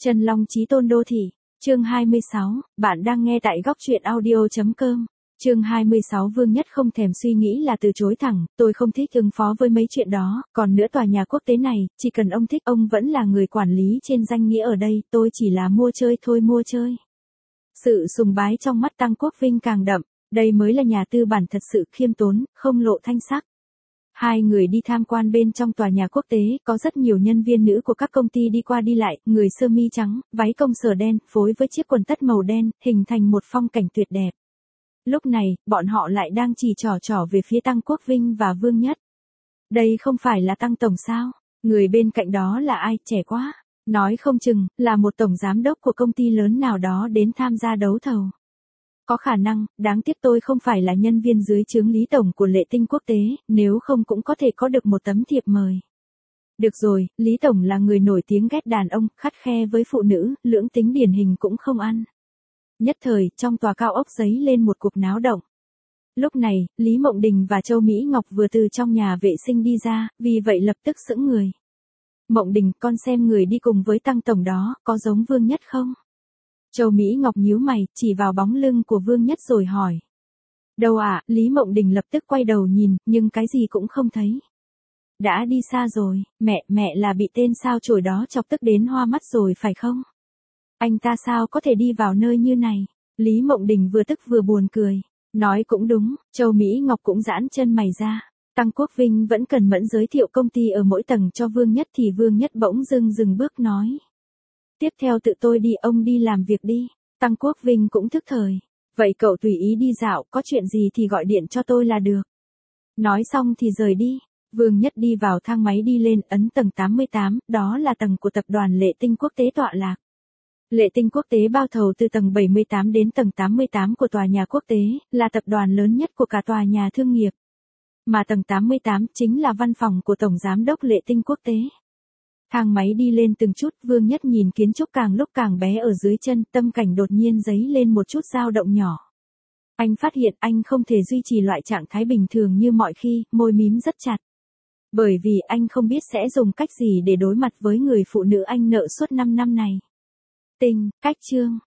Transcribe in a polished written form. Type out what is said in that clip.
Chân Long Chí Tôn Đô Thị, chương 26, bạn đang nghe tại góc truyện audio.com. Chương 26 Vương Nhất không thèm suy nghĩ là từ chối thẳng, tôi không thích ứng phó với mấy chuyện đó, còn nữa tòa nhà quốc tế này, chỉ cần ông thích ông vẫn là người quản lý trên danh nghĩa ở đây, tôi chỉ là mua chơi thôi mua chơi. Sự sùng bái trong mắt Tăng Quốc Vinh càng đậm, đây mới là nhà tư bản thật sự khiêm tốn, không lộ thanh sắc. Hai người đi tham quan bên trong tòa nhà quốc tế, có rất nhiều nhân viên nữ của các công ty đi qua đi lại, người sơ mi trắng, váy công sở đen, phối với chiếc quần tất màu đen, hình thành một phong cảnh tuyệt đẹp. Lúc này, bọn họ lại đang chỉ trỏ về phía Tăng Quốc Vinh và Vương Nhất. Đây không phải là Tăng Tổng sao? Người bên cạnh đó là ai, trẻ quá? Nói không chừng, là một tổng giám đốc của công ty lớn nào đó đến tham gia đấu thầu. Có khả năng, đáng tiếc tôi không phải là nhân viên dưới trướng Lý Tổng của Lệ Tinh Quốc tế, nếu không cũng có thể có được một tấm thiệp mời. Được rồi, Lý Tổng là người nổi tiếng ghét đàn ông, khắt khe với phụ nữ, lưỡng tính điển hình cũng không ăn. Nhất thời, trong tòa cao ốc giấy lên một cuộc náo động. Lúc này, Lý Mộng Đình và Châu Mỹ Ngọc vừa từ trong nhà vệ sinh đi ra, vì vậy lập tức sững người. Mộng Đình, con xem người đi cùng với Tăng Tổng đó, có giống Vương Nhất không? Châu Mỹ Ngọc nhíu mày, chỉ vào bóng lưng của Vương Nhất rồi hỏi. Đâu ạ, Lý Mộng Đình lập tức quay đầu nhìn, nhưng cái gì cũng không thấy. Đã đi xa rồi, mẹ là bị tên sao chổi đó chọc tức đến hoa mắt rồi phải không? Anh ta sao có thể đi vào nơi như này? Lý Mộng Đình vừa tức vừa buồn cười. Nói cũng đúng, Châu Mỹ Ngọc cũng giãn chân mày ra. Tăng Quốc Vinh vẫn cẩn mẫn giới thiệu công ty ở mỗi tầng cho Vương Nhất thì Vương Nhất bỗng dừng bước nói. Tiếp theo tự tôi đi, ông đi làm việc đi. Tăng Quốc Vinh cũng thức thời. Vậy cậu tùy ý đi dạo, có chuyện gì thì gọi điện cho tôi là được. Nói xong thì rời đi. Vương Nhất đi vào thang máy đi lên, ấn tầng 88, đó là tầng của tập đoàn Lệ Tinh Quốc tế tọa lạc. Lệ Tinh Quốc tế bao thầu từ tầng 78 đến tầng 88 của tòa nhà quốc tế, là tập đoàn lớn nhất của cả tòa nhà thương nghiệp. Mà tầng 88 chính là văn phòng của Tổng Giám đốc Lệ Tinh Quốc tế. Thang máy đi lên từng chút, Vương Nhất nhìn kiến trúc càng lúc càng bé ở dưới chân, tâm cảnh đột nhiên dấy lên một chút dao động nhỏ. Anh phát hiện anh không thể duy trì loại trạng thái bình thường như mọi khi, môi mím rất chặt. Bởi vì anh không biết sẽ dùng cách gì để đối mặt với người phụ nữ anh nợ suốt 5 năm này. Cách chương